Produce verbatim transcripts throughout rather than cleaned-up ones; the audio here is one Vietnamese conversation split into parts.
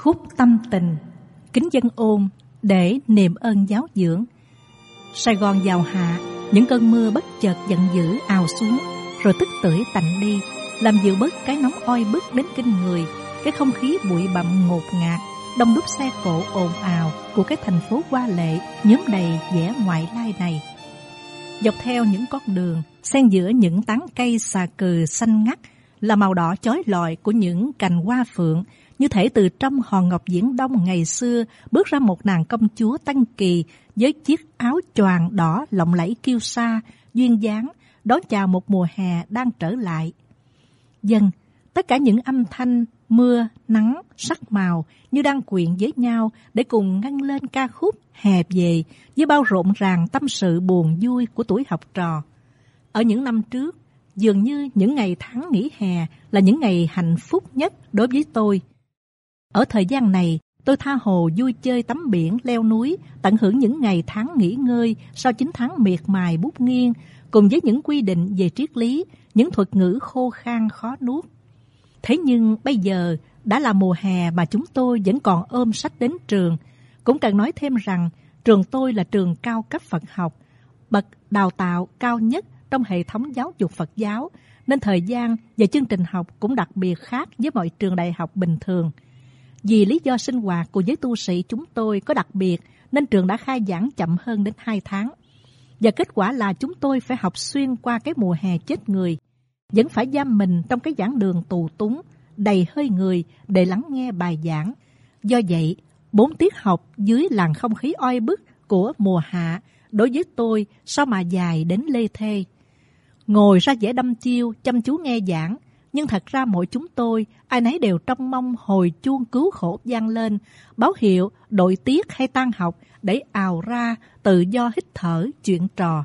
Khúc tâm tình, kính dân ôn để niềm ơn giáo dưỡng. Sài Gòn vào hạ, những cơn mưa bất chợt giận dữ ào xuống, rồi tức tưởi tạnh đi, làm dịu bớt cái nóng oi bức đến kinh người, cái không khí bụi bặm ngột ngạt, đông đúc xe cộ ồn ào của cái thành phố hoa lệ nhuốm đầy vẻ ngoại lai này. Dọc theo những con đường, xen giữa những tán cây xà cừ xanh ngắt là màu đỏ chói lọi của những cành hoa phượng, như thể từ trong hòn ngọc viễn đông ngày xưa bước ra một nàng công chúa Tân Kỳ với chiếc áo choàng đỏ lộng lẫy kiêu sa, duyên dáng, đón chào một mùa hè đang trở lại. Dần, tất cả những âm thanh mưa, nắng, sắc màu như đang quyện với nhau để cùng ngân lên ca khúc hè về với bao rộn ràng tâm sự buồn vui của tuổi học trò. Ở những năm trước, dường như những ngày tháng nghỉ hè là những ngày hạnh phúc nhất đối với tôi. Ở thời gian này, tôi tha hồ vui chơi tắm biển, leo núi, tận hưởng những ngày tháng nghỉ ngơi sau chín tháng miệt mài bút nghiêng, cùng với những quy định về triết lý, những thuật ngữ khô khan khó nuốt. Thế nhưng bây giờ đã là mùa hè mà chúng tôi vẫn còn ôm sách đến trường. Cũng cần nói thêm rằng trường tôi là trường cao cấp Phật học, bậc đào tạo cao nhất trong hệ thống giáo dục Phật giáo, nên thời gian và chương trình học cũng đặc biệt khác với mọi trường đại học bình thường. Vì lý do sinh hoạt của giới tu sĩ chúng tôi có đặc biệt nên trường đã khai giảng chậm hơn đến hai tháng. Và kết quả là chúng tôi phải học xuyên qua cái mùa hè chết người, vẫn phải giam mình trong cái giảng đường tù túng, đầy hơi người để lắng nghe bài giảng. Do vậy, bốn tiết học dưới làn không khí oi bức của mùa hạ đối với tôi sao mà dài đến lê thê. Ngồi ra vẻ đăm chiêu, chăm chú nghe giảng, nhưng thật ra mỗi chúng tôi, ai nấy đều trông mong hồi chuông cứu khổ vang lên, báo hiệu đội tiết hay tan học để ào ra tự do hít thở chuyện trò.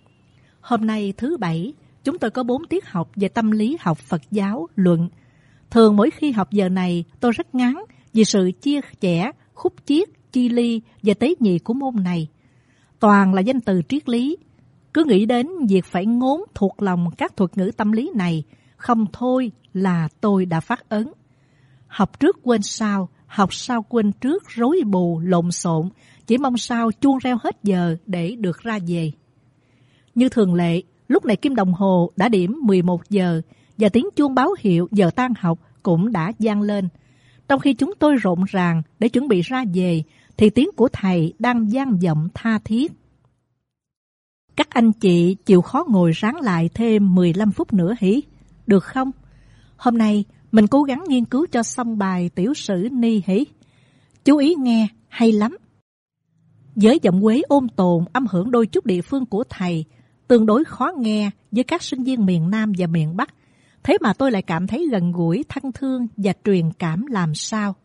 Hôm nay thứ Bảy, chúng tôi có bốn tiết học về tâm lý học Phật giáo luận. Thường mỗi khi học giờ này, tôi rất ngán vì sự chia chẻ, khúc chiết, chi ly và tế nhị của môn này. Toàn là danh từ triết lý. Cứ nghĩ đến việc phải ngốn thuộc lòng các thuật ngữ tâm lý này, không thôi là tôi đã phát ấn. Học trước quên sau, học sau quên trước, rối bù, lộn xộn, chỉ mong sao chuông reo hết giờ để được ra về. Như thường lệ, lúc này kim đồng hồ đã điểm mười một giờ và tiếng chuông báo hiệu giờ tan học cũng đã vang lên. Trong khi chúng tôi rộn ràng để chuẩn bị ra về, thì tiếng của thầy đang vang vọng tha thiết. Các anh chị chịu khó ngồi ráng lại thêm mười lăm phút nữa hỉ? Được không? Hôm nay mình cố gắng nghiên cứu cho xong bài tiểu sử Ni hỉ? Chú ý nghe, hay lắm. Với giọng Quế ôn tồn, âm hưởng đôi chút địa phương của thầy, tương đối khó nghe với các sinh viên miền Nam và miền Bắc. Thế mà tôi lại cảm thấy gần gũi, thân thương và truyền cảm làm sao.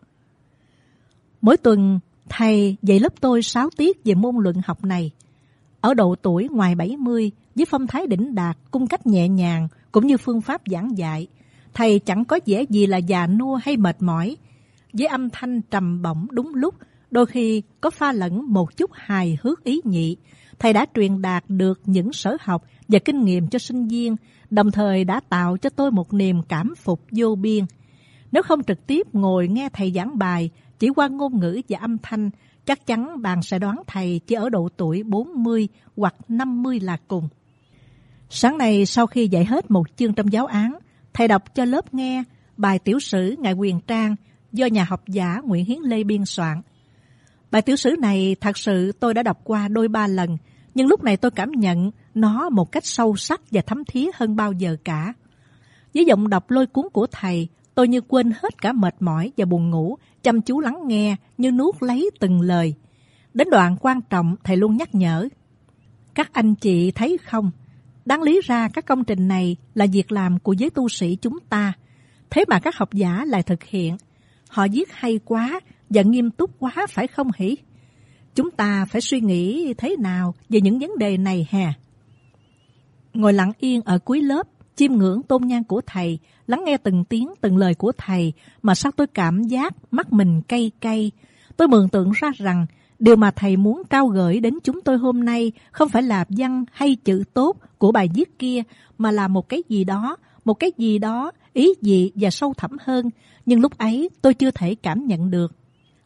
Mỗi tuần, thầy dạy lớp tôi sáu tiết về môn luận học này. Ở độ tuổi ngoài bảy mươi, với phong thái đỉnh đạt, cung cách nhẹ nhàng, cũng như phương pháp giảng dạy, thầy chẳng có vẻ gì là già nua hay mệt mỏi. Với âm thanh trầm bổng đúng lúc, đôi khi có pha lẫn một chút hài hước ý nhị, thầy đã truyền đạt được những sở học và kinh nghiệm cho sinh viên, đồng thời đã tạo cho tôi một niềm cảm phục vô biên. Nếu không trực tiếp ngồi nghe thầy giảng bài, chỉ qua ngôn ngữ và âm thanh, chắc chắn bạn sẽ đoán thầy chỉ ở độ tuổi bốn mươi hoặc năm mươi là cùng. Sáng nay sau khi dạy hết một chương trong giáo án, thầy đọc cho lớp nghe bài tiểu sử Ngài Quyền Trang do nhà học giả Nguyễn Hiến Lê biên soạn. Bài tiểu sử này thật sự tôi đã đọc qua đôi ba lần, nhưng lúc này tôi cảm nhận nó một cách sâu sắc và thấm thía hơn bao giờ cả. Với giọng đọc lôi cuốn của thầy, tôi như quên hết cả mệt mỏi và buồn ngủ, chăm chú lắng nghe như nuốt lấy từng lời. Đến đoạn quan trọng, thầy luôn nhắc nhở. Các anh chị thấy không, đáng lý ra các công trình này là việc làm của giới tu sĩ chúng ta. Thế mà các học giả lại thực hiện. Họ viết hay quá và nghiêm túc quá phải không hỉ? Chúng ta phải suy nghĩ thế nào về những vấn đề này hè? Ngồi lặng yên ở cuối lớp, chiêm ngưỡng tôn nhang của thầy, lắng nghe từng tiếng từng lời của thầy, mà sao tôi cảm giác mắt mình cay cay. Tôi mường tượng ra rằng điều mà thầy muốn trao gửi đến chúng tôi hôm nay không phải là văn hay chữ tốt của bài viết kia, mà là một cái gì đó, một cái gì đó ý dị và sâu thẳm hơn, nhưng lúc ấy tôi chưa thể cảm nhận được.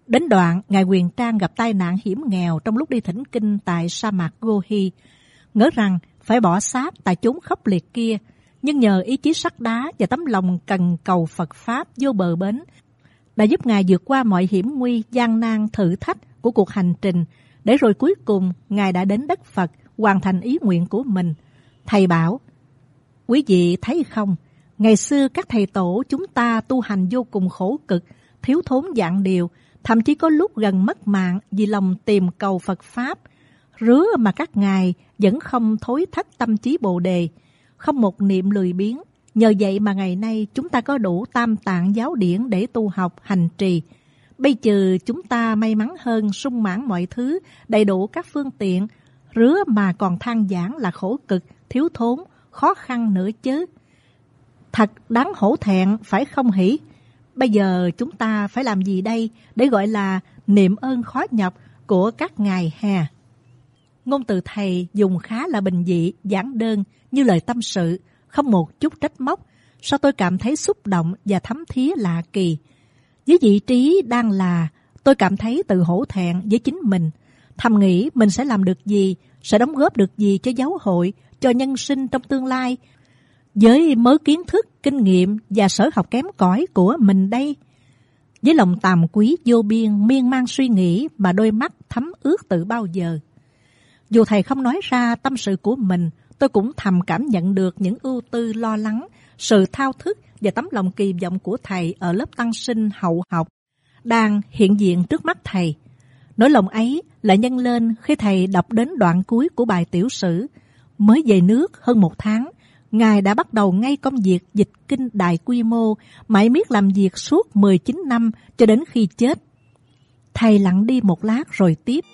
Đến đoạn, Ngài Quyền Trang gặp tai nạn hiểm nghèo trong lúc đi thỉnh kinh tại sa mạc Gohi, ngỡ rằng phải bỏ xác tại chốn khốc liệt kia, nhưng nhờ ý chí sắt đá và tấm lòng cần cầu Phật Pháp vô bờ bến, đã giúp Ngài vượt qua mọi hiểm nguy, gian nan, thử thách của cuộc hành trình, để rồi cuối cùng Ngài đã đến đất Phật, hoàn thành ý nguyện của mình. Thầy bảo, quý vị thấy không, ngày xưa các thầy tổ chúng ta tu hành vô cùng khổ cực, thiếu thốn dạng điều, thậm chí có lúc gần mất mạng vì lòng tìm cầu Phật Pháp. Rứa mà các ngài vẫn không thối thất tâm trí Bồ Đề, không một niệm lười biếng. Nhờ vậy mà ngày nay chúng ta có đủ tam tạng giáo điển để tu học, hành trì. Bây giờ chúng ta may mắn hơn, sung mãn mọi thứ, đầy đủ các phương tiện. Rứa mà còn than vãn là khổ cực, thiếu thốn, khó khăn nữa chứ. Thật đáng hổ thẹn, phải không hỉ? Bây giờ chúng ta phải làm gì đây để gọi là niệm ơn khó nhọc của các ngài hè? Ngôn từ thầy dùng khá là bình dị, giản đơn, như lời tâm sự, không một chút trách móc. Sao tôi cảm thấy xúc động và thấm thía lạ kỳ. Với vị trí đang là, tôi cảm thấy tự hổ thẹn với chính mình. Thầm nghĩ mình sẽ làm được gì, sẽ đóng góp được gì cho giáo hội, cho nhân sinh trong tương lai, với mớ kiến thức, kinh nghiệm và sở học kém cỏi của mình đây. Với lòng tàm quý vô biên, miên man suy nghĩ mà đôi mắt thấm ướt từ bao giờ. Dù thầy không nói ra tâm sự của mình, tôi cũng thầm cảm nhận được những ưu tư lo lắng, sự thao thức và tấm lòng kỳ vọng của thầy ở lớp tăng sinh hậu học đang hiện diện trước mắt thầy. Nỗi lòng ấy lại nhân lên khi thầy đọc đến đoạn cuối của bài tiểu sử. Mới về nước hơn một tháng, Ngài đã bắt đầu ngay công việc dịch kinh đại quy mô, mãi miết làm việc suốt mười chín năm cho đến khi chết. Thầy lặng đi một lát rồi tiếp.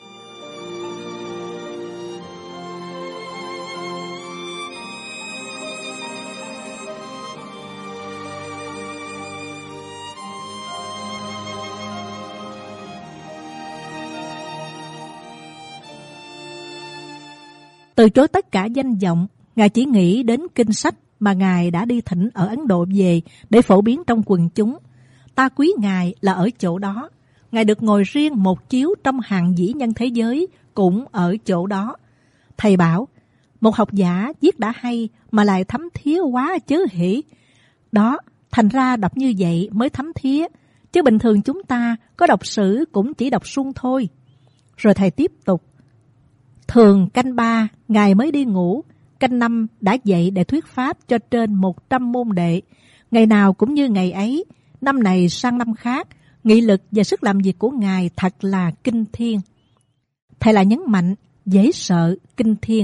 Từ chối tất cả danh vọng, Ngài chỉ nghĩ đến kinh sách mà Ngài đã đi thỉnh ở Ấn Độ về để phổ biến trong quần chúng. Ta quý Ngài là ở chỗ đó. Ngài được ngồi riêng một chiếu trong hàng vĩ nhân thế giới cũng ở chỗ đó. Thầy bảo, một học giả viết đã hay mà lại thấm thía quá chớ hỉ. Đó, thành ra đọc như vậy mới thấm thía, chứ bình thường chúng ta có đọc sử cũng chỉ đọc suông thôi. Rồi thầy tiếp tục. Thường canh ba, Ngài mới đi ngủ. Canh năm đã dậy để thuyết pháp cho trên một trăm môn đệ. Ngày nào cũng như ngày ấy, năm này sang năm khác, nghị lực và sức làm việc của Ngài thật là kinh thiên. Thầy lại nhấn mạnh, dễ sợ, kinh thiên.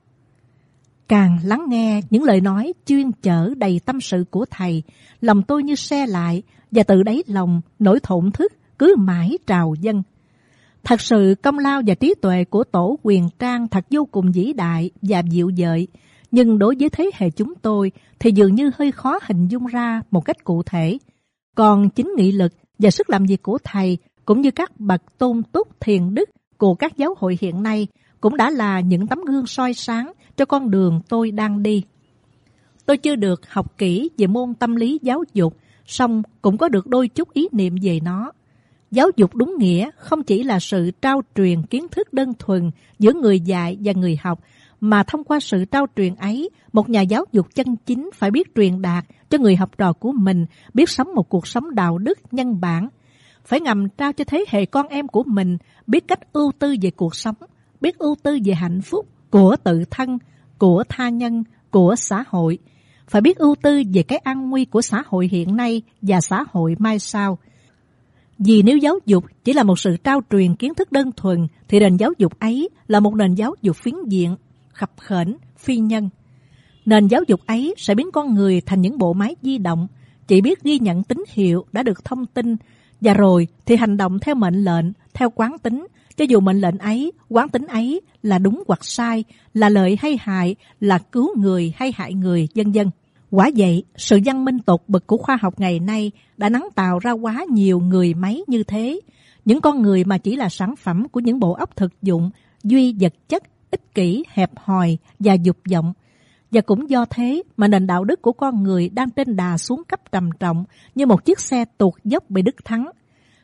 Càng lắng nghe những lời nói chuyên chở đầy tâm sự của thầy, lòng tôi như se lại, và từ đáy lòng nỗi thổn thức cứ mãi trào dâng. Thật sự công lao và trí tuệ của Tổ Quyền Trang thật vô cùng vĩ đại và diệu dợi, nhưng đối với thế hệ chúng tôi thì dường như hơi khó hình dung ra một cách cụ thể. Còn chính nghị lực và sức làm việc của thầy cũng như các bậc tôn túc thiền đức của các giáo hội hiện nay cũng đã là những tấm gương soi sáng cho con đường tôi đang đi. Tôi chưa được học kỹ về môn tâm lý giáo dục, song cũng có được đôi chút ý niệm về nó. Giáo dục đúng nghĩa không chỉ là sự trao truyền kiến thức đơn thuần giữa người dạy và người học, mà thông qua sự trao truyền ấy, một nhà giáo dục chân chính phải biết truyền đạt cho người học trò của mình biết sống một cuộc sống đạo đức, nhân bản. Phải ngầm trao cho thế hệ con em của mình biết cách ưu tư về cuộc sống, biết ưu tư về hạnh phúc của tự thân, của tha nhân, của xã hội. Phải biết ưu tư về cái an nguy của xã hội hiện nay và xã hội mai sau. Vì nếu giáo dục chỉ là một sự trao truyền kiến thức đơn thuần, thì nền giáo dục ấy là một nền giáo dục phiến diện, khập khểnh, phi nhân. Nền giáo dục ấy sẽ biến con người thành những bộ máy di động, chỉ biết ghi nhận tín hiệu đã được thông tin, và rồi thì hành động theo mệnh lệnh, theo quán tính, cho dù mệnh lệnh ấy, quán tính ấy là đúng hoặc sai, là lợi hay hại, là cứu người hay hại người, vân vân. Quả vậy, sự văn minh tột bậc của khoa học ngày nay đã nắng tạo ra quá nhiều người máy như thế. Những con người mà chỉ là sản phẩm của những bộ óc thực dụng, duy vật chất, ích kỷ, hẹp hòi và dục vọng. Và cũng do thế mà nền đạo đức của con người đang trên đà xuống cấp trầm trọng như một chiếc xe tuột dốc bị đứt thắng.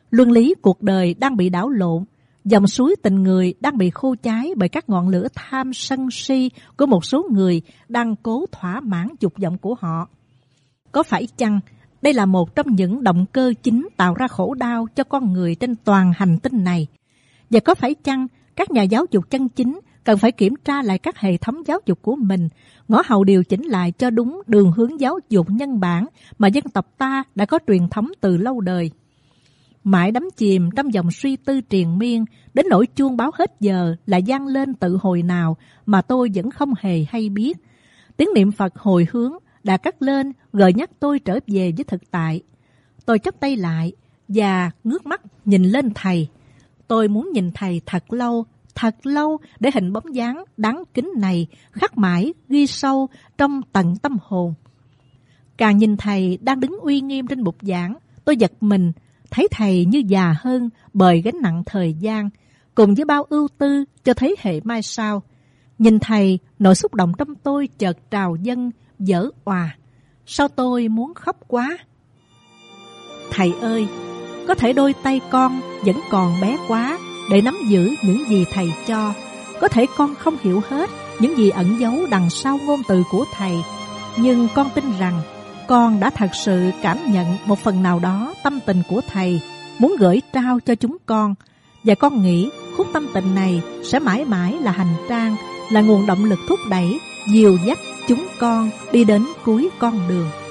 Luân lý cuộc đời đang bị đảo lộn, dòng suối tình người đang bị khô cháy bởi các ngọn lửa tham sân si của một số người đang cố thỏa mãn dục vọng của họ. Có phải chăng đây là một trong những động cơ chính tạo ra khổ đau cho con người trên toàn hành tinh này? Và có phải chăng các nhà giáo dục chân chính cần phải kiểm tra lại các hệ thống giáo dục của mình, ngõ hầu điều chỉnh lại cho đúng đường hướng giáo dục nhân bản mà dân tộc ta đã có truyền thống từ lâu đời? Mãi đắm chìm trong dòng suy tư triền miên, đến nỗi chuông báo hết giờ lại vang lên tự hồi nào mà tôi vẫn không hề hay biết. Tiếng niệm Phật hồi hướng đã cất lên gợi nhắc tôi trở về với thực tại. Tôi chắp tay lại và ngước mắt nhìn lên thầy. Tôi muốn nhìn thầy thật lâu, thật lâu để hình bóng dáng đáng kính này khắc mãi ghi sâu trong tận tâm hồn. Càng nhìn thầy đang đứng uy nghiêm trên bục giảng, tôi giật mình, thấy thầy như già hơn bởi gánh nặng thời gian, cùng với bao ưu tư cho thế hệ mai sau. Nhìn thầy, nỗi xúc động trong tôi chợt trào dâng, vỡ òa. Sao tôi muốn khóc quá. Thầy ơi, có thể đôi tay con vẫn còn bé quá để nắm giữ những gì thầy cho. Có thể con không hiểu hết những gì ẩn giấu đằng sau ngôn từ của thầy, nhưng con tin rằng con đã thật sự cảm nhận một phần nào đó tâm tình của thầy muốn gửi trao cho chúng con. Và con nghĩ khúc tâm tình này sẽ mãi mãi là hành trang, là nguồn động lực thúc đẩy, dìu dắt chúng con đi đến cuối con đường.